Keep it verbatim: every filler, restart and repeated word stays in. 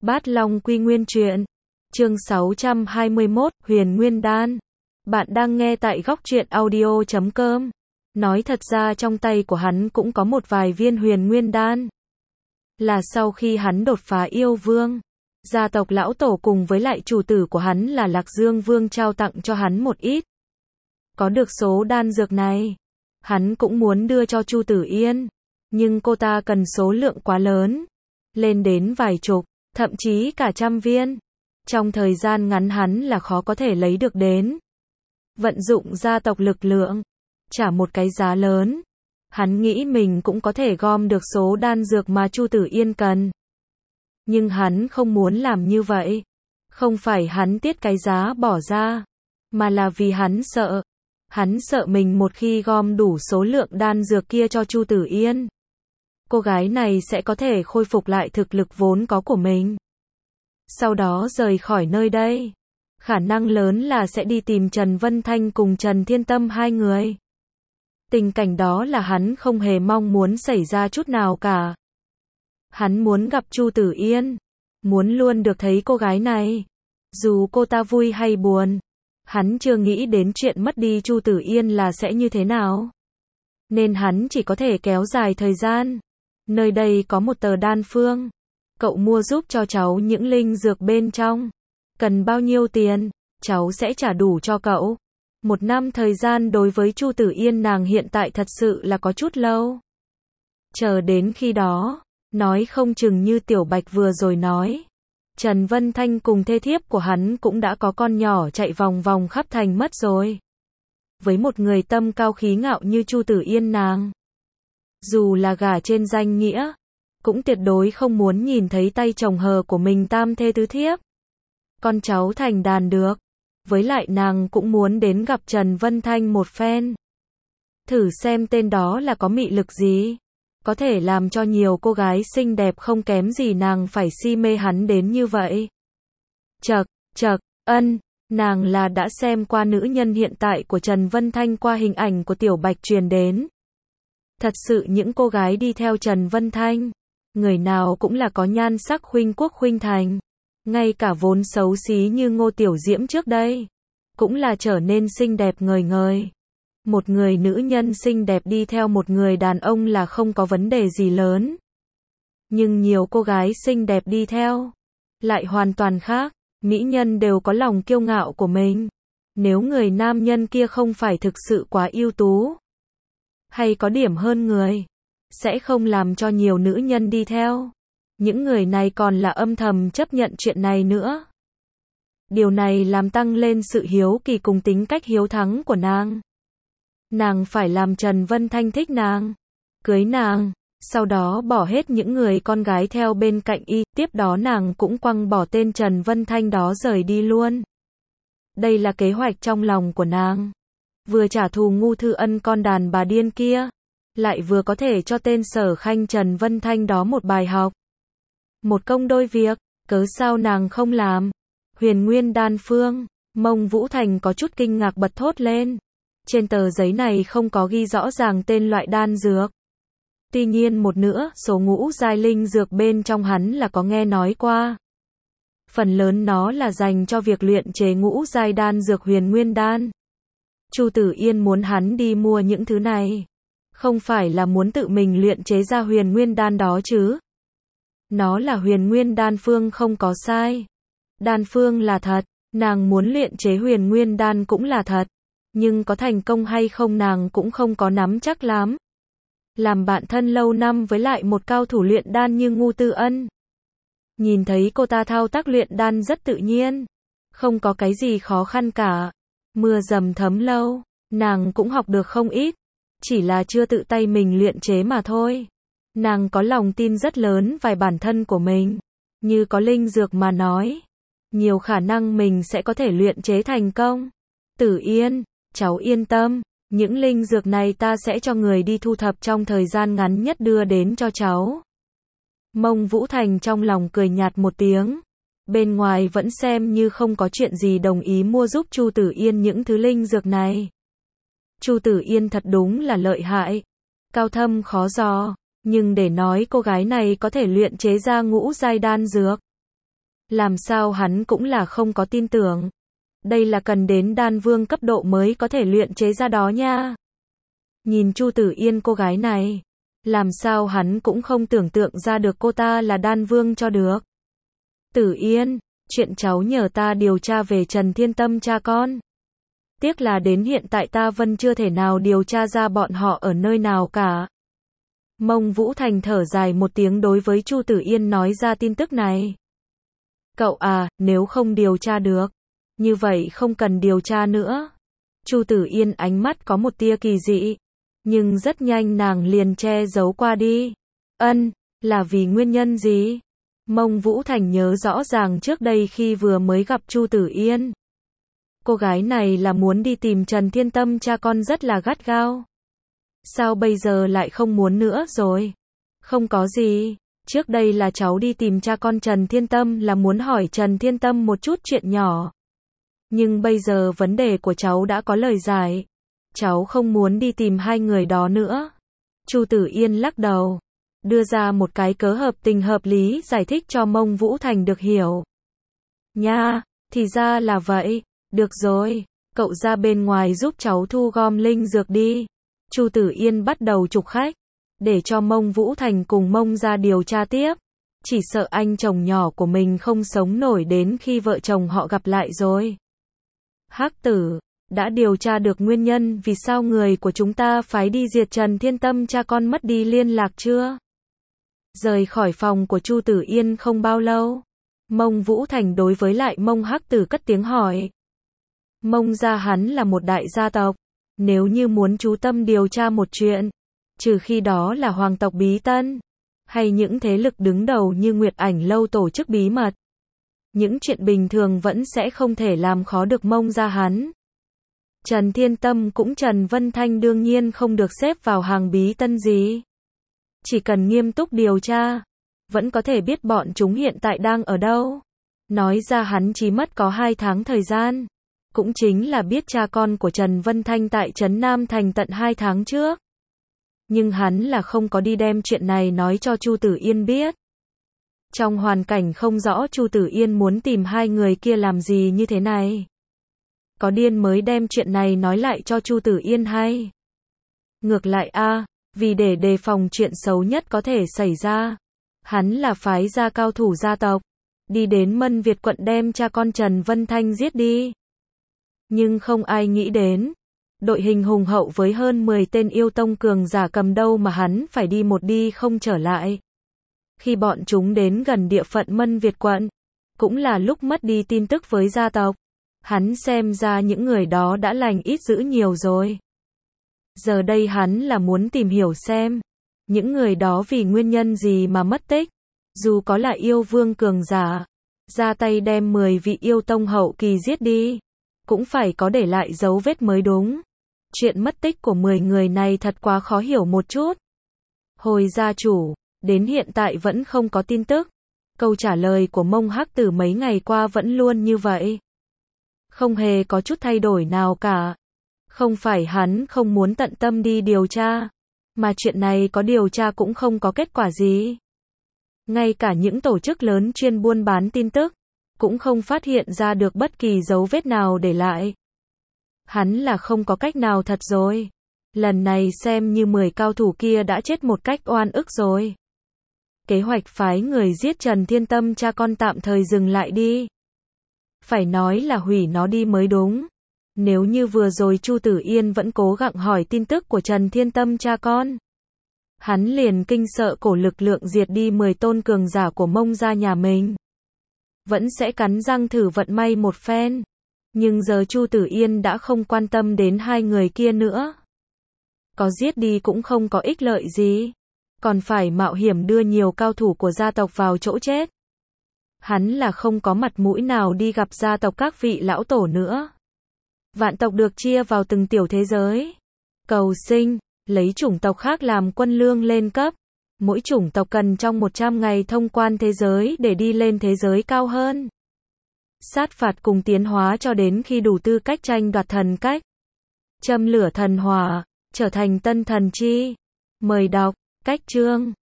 Bát Long Quy Nguyên Truyện, chương sáu trăm hai mươi mốt, Huyền Nguyên Đan. Bạn đang nghe tại góc truyện audio chấm com. Nói thật ra trong tay của hắn cũng có một vài viên Huyền Nguyên Đan. Là sau khi hắn đột phá yêu vương, gia tộc lão tổ cùng với lại chủ tử của hắn là Lạc Dương Vương trao tặng cho hắn một ít. Có được số đan dược này, hắn cũng muốn đưa cho Chu Tử Yên, nhưng cô ta cần số lượng quá lớn, lên đến vài chục, thậm chí cả trăm viên. Trong thời gian ngắn hắn là khó có thể lấy được đến. Vận dụng gia tộc lực lượng, trả một cái giá lớn, hắn nghĩ mình cũng có thể gom được số đan dược mà Chu Tử Yên cần. Nhưng hắn không muốn làm như vậy. Không phải hắn tiết cái giá bỏ ra, mà là vì hắn sợ. Hắn sợ mình một khi gom đủ số lượng đan dược kia cho Chu Tử Yên, cô gái này sẽ có thể khôi phục lại thực lực vốn có của mình. Sau đó rời khỏi nơi đây. Khả năng lớn là sẽ đi tìm Trần Vân Thanh cùng Trần Thiên Tâm hai người. Tình cảnh đó là hắn không hề mong muốn xảy ra chút nào cả. Hắn muốn gặp Chu Tử Yên, muốn luôn được thấy cô gái này. Dù cô ta vui hay buồn, hắn chưa nghĩ đến chuyện mất đi Chu Tử Yên là sẽ như thế nào. Nên hắn chỉ có thể kéo dài thời gian. Nơi đây có một tờ đan phương. Cậu mua giúp cho cháu những linh dược bên trong. Cần bao nhiêu tiền, cháu sẽ trả đủ cho cậu. Một năm thời gian đối với Chu Tử Yên nàng hiện tại thật sự là có chút lâu. Chờ đến khi đó, nói không chừng như Tiểu Bạch vừa rồi nói, Trần Vân Thanh cùng thê thiếp của hắn cũng đã có con nhỏ chạy vòng vòng khắp thành mất rồi. Với một người tâm cao khí ngạo như Chu Tử Yên nàng, dù là gả trên danh nghĩa, cũng tuyệt đối không muốn nhìn thấy tay chồng hờ của mình tam thê tứ thiếp. Con cháu thành đàn được. Với lại nàng cũng muốn đến gặp Trần Vân Thanh một phen. Thử xem tên đó là có mị lực gì. Có thể làm cho nhiều cô gái xinh đẹp không kém gì nàng phải si mê hắn đến như vậy. Chậc, chậc, ân, nàng là đã xem qua nữ nhân hiện tại của Trần Vân Thanh qua hình ảnh của Tiểu Bạch truyền đến. Thật sự những cô gái đi theo Trần Vân Thanh, người nào cũng là có nhan sắc khuynh quốc khuynh thành. Ngay cả vốn xấu xí như Ngô Tiểu Diễm trước đây, cũng là trở nên xinh đẹp ngời ngời. Một người nữ nhân xinh đẹp đi theo một người đàn ông là không có vấn đề gì lớn. Nhưng nhiều cô gái xinh đẹp đi theo, lại hoàn toàn khác. Mỹ nhân đều có lòng kiêu ngạo của mình. Nếu người nam nhân kia không phải thực sự quá ưu tú, hay có điểm hơn người, sẽ không làm cho nhiều nữ nhân đi theo. Những người này còn là âm thầm chấp nhận chuyện này nữa. Điều này làm tăng lên sự hiếu kỳ cùng tính cách hiếu thắng của nàng. Nàng phải làm Trần Vân Thanh thích nàng, cưới nàng, sau đó bỏ hết những người con gái theo bên cạnh y, tiếp đó nàng cũng quăng bỏ tên Trần Vân Thanh đó rời đi luôn. Đây là kế hoạch trong lòng của nàng. Vừa trả thù Ngu Thư Ân con đàn bà điên kia, lại vừa có thể cho tên Sở Khanh Trần Vân Thanh đó một bài học. Một công đôi việc, cớ sao nàng không làm? Huyền Nguyên Đan phương, Mông Vũ Thành có chút kinh ngạc bật thốt lên. Trên tờ giấy này không có ghi rõ ràng tên loại đan dược. Tuy nhiên một nữa, số ngũ giai linh dược bên trong hắn là có nghe nói qua. Phần lớn nó là dành cho việc luyện chế ngũ giai đan dược Huyền Nguyên Đan. Chu Tử Yên muốn hắn đi mua những thứ này, không phải là muốn tự mình luyện chế ra Huyền Nguyên Đan đó chứ. Nó là Huyền Nguyên Đan phương không có sai. Đan phương là thật, nàng muốn luyện chế Huyền Nguyên Đan cũng là thật. Nhưng có thành công hay không nàng cũng không có nắm chắc lắm. Làm bạn thân lâu năm với lại một cao thủ luyện đan như Ngu Tư Ân, nhìn thấy cô ta thao tác luyện đan rất tự nhiên, không có cái gì khó khăn cả. Mưa dầm thấm lâu, nàng cũng học được không ít, chỉ là chưa tự tay mình luyện chế mà thôi. Nàng có lòng tin rất lớn vào bản thân của mình, như có linh dược mà nói, nhiều khả năng mình sẽ có thể luyện chế thành công. Tử Yên, cháu yên tâm, những linh dược này ta sẽ cho người đi thu thập trong thời gian ngắn nhất đưa đến cho cháu. Mông Vũ Thành trong lòng cười nhạt một tiếng, bên ngoài vẫn xem như không có chuyện gì đồng ý mua giúp Chu Tử Yên những thứ linh dược này. Chu Tử Yên thật đúng là lợi hại, cao thâm khó dò. Nhưng để nói cô gái này có thể luyện chế ra ngũ giai đan dược, Làm sao hắn cũng là không có tin tưởng. Đây là cần đến đan vương cấp độ mới có thể luyện chế ra đó nha. Nhìn Chu Tử Yên cô gái này, làm sao hắn cũng không tưởng tượng ra được cô ta là đan vương cho được. Tử Yên, chuyện cháu nhờ ta điều tra về Trần Thiên Tâm cha con. Tiếc là đến hiện tại ta vẫn chưa thể nào điều tra ra bọn họ ở nơi nào cả. Mông Vũ Thành thở dài một tiếng đối với Chu Tử Yên nói ra tin tức này. Cậu à, nếu không điều tra được, như vậy không cần điều tra nữa. Chu Tử Yên ánh mắt có một tia kỳ dị, nhưng rất nhanh nàng liền che giấu qua đi. Ân, là vì nguyên nhân gì? Mông Vũ Thành nhớ rõ ràng trước đây khi vừa mới gặp Chu Tử Yên, cô gái này là muốn đi tìm Trần Thiên Tâm cha con rất là gắt gao. Sao bây giờ lại không muốn nữa rồi? Không có gì, trước đây là cháu đi tìm cha con Trần Thiên Tâm là muốn hỏi Trần Thiên Tâm một chút chuyện nhỏ. Nhưng bây giờ vấn đề của cháu đã có lời giải. Cháu không muốn đi tìm hai người đó nữa. Chu Tử Yên lắc đầu, đưa ra một cái cớ hợp tình hợp lý giải thích cho Mông Vũ Thành được hiểu. Nha, thì ra là vậy. Được rồi, cậu ra bên ngoài giúp cháu thu gom linh dược đi. Chu Tử Yên bắt đầu trục khách, để cho Mông Vũ Thành cùng Mông ra điều tra tiếp. Chỉ sợ anh chồng nhỏ của mình không sống nổi đến khi vợ chồng họ gặp lại rồi. Hắc Tử, đã điều tra được nguyên nhân vì sao người của chúng ta phái đi diệt Trần Thiên Tâm cha con mất đi liên lạc chưa? Rời khỏi phòng của Chu Tử Yên không bao lâu, Mông Vũ Thành đối với lại Mông Hắc Tử cất tiếng hỏi. Mông gia hắn là một đại gia tộc, nếu như muốn chú tâm điều tra một chuyện, trừ khi đó là hoàng tộc bí tân, hay những thế lực đứng đầu như Nguyệt Ảnh Lâu tổ chức bí mật. Những chuyện bình thường vẫn sẽ không thể làm khó được Mông gia hắn. Trần Thiên Tâm cũng Trần Vân Thanh đương nhiên không được xếp vào hàng bí tân gì. Chỉ cần nghiêm túc điều tra, vẫn có thể biết bọn chúng hiện tại đang ở đâu. Nói ra hắn chỉ mất có hai tháng thời gian. Cũng chính là biết cha con của Trần Vân Thanh tại Trấn Nam Thành tận hai tháng trước. Nhưng hắn là không có đi đem chuyện này nói cho Chu Tử Yên biết. Trong hoàn cảnh không rõ Chu Tử Yên muốn tìm hai người kia làm gì như thế này. Có điên mới đem chuyện này nói lại cho Chu Tử Yên hay. Ngược lại a, vì để đề phòng chuyện xấu nhất có thể xảy ra, hắn là phái ra cao thủ gia tộc, đi đến Mân Việt quận đem cha con Trần Vân Thanh giết đi. Nhưng không ai nghĩ đến, đội hình hùng hậu với hơn mười tên yêu tông cường giả cầm đâu mà hắn phải đi một đi không trở lại. Khi bọn chúng đến gần địa phận Mân Việt quận, cũng là lúc mất đi tin tức với gia tộc. Hắn xem ra những người đó đã lành ít dữ nhiều rồi. Giờ đây hắn là muốn tìm hiểu xem, những người đó vì nguyên nhân gì mà mất tích. Dù có là yêu vương cường giả, ra tay đem mười vị yêu tông hậu kỳ giết đi, cũng phải có để lại dấu vết mới đúng. Chuyện mất tích của mười người này thật quá khó hiểu một chút. Hồi gia chủ, đến hiện tại vẫn không có tin tức. Câu trả lời của Mông Hắc Tử mấy ngày qua vẫn luôn như vậy. Không hề có chút thay đổi nào cả. Không phải hắn không muốn tận tâm đi điều tra, mà chuyện này có điều tra cũng không có kết quả gì. Ngay cả những tổ chức lớn chuyên buôn bán tin tức, cũng không phát hiện ra được bất kỳ dấu vết nào để lại. Hắn là không có cách nào thật rồi. Lần này xem như mười cao thủ kia đã chết một cách oan ức rồi. Kế hoạch phái người giết Trần Thiên Tâm cha con tạm thời dừng lại đi. Phải nói là hủy nó đi mới đúng. Nếu như vừa rồi Chu Tử Yên vẫn cố gắng hỏi tin tức của Trần Thiên Tâm cha con, hắn liền kinh sợ cổ lực lượng diệt đi mười tôn cường giả của Mông gia nhà mình. Vẫn sẽ cắn răng thử vận may một phen. Nhưng giờ Chu Tử Yên đã không quan tâm đến hai người kia nữa. Có giết đi cũng không có ích lợi gì. Còn phải mạo hiểm đưa nhiều cao thủ của gia tộc vào chỗ chết. Hắn là không có mặt mũi nào đi gặp gia tộc các vị lão tổ nữa. Vạn tộc được chia vào từng tiểu thế giới. Cầu sinh, lấy chủng tộc khác làm quân lương lên cấp. Mỗi chủng tộc cần trong một trăm ngày thông quan thế giới để đi lên thế giới cao hơn. Sát phạt cùng tiến hóa cho đến khi đủ tư cách tranh đoạt thần cách. Châm lửa thần hỏa, trở thành tân thần chi. Mời đọc, cách chương.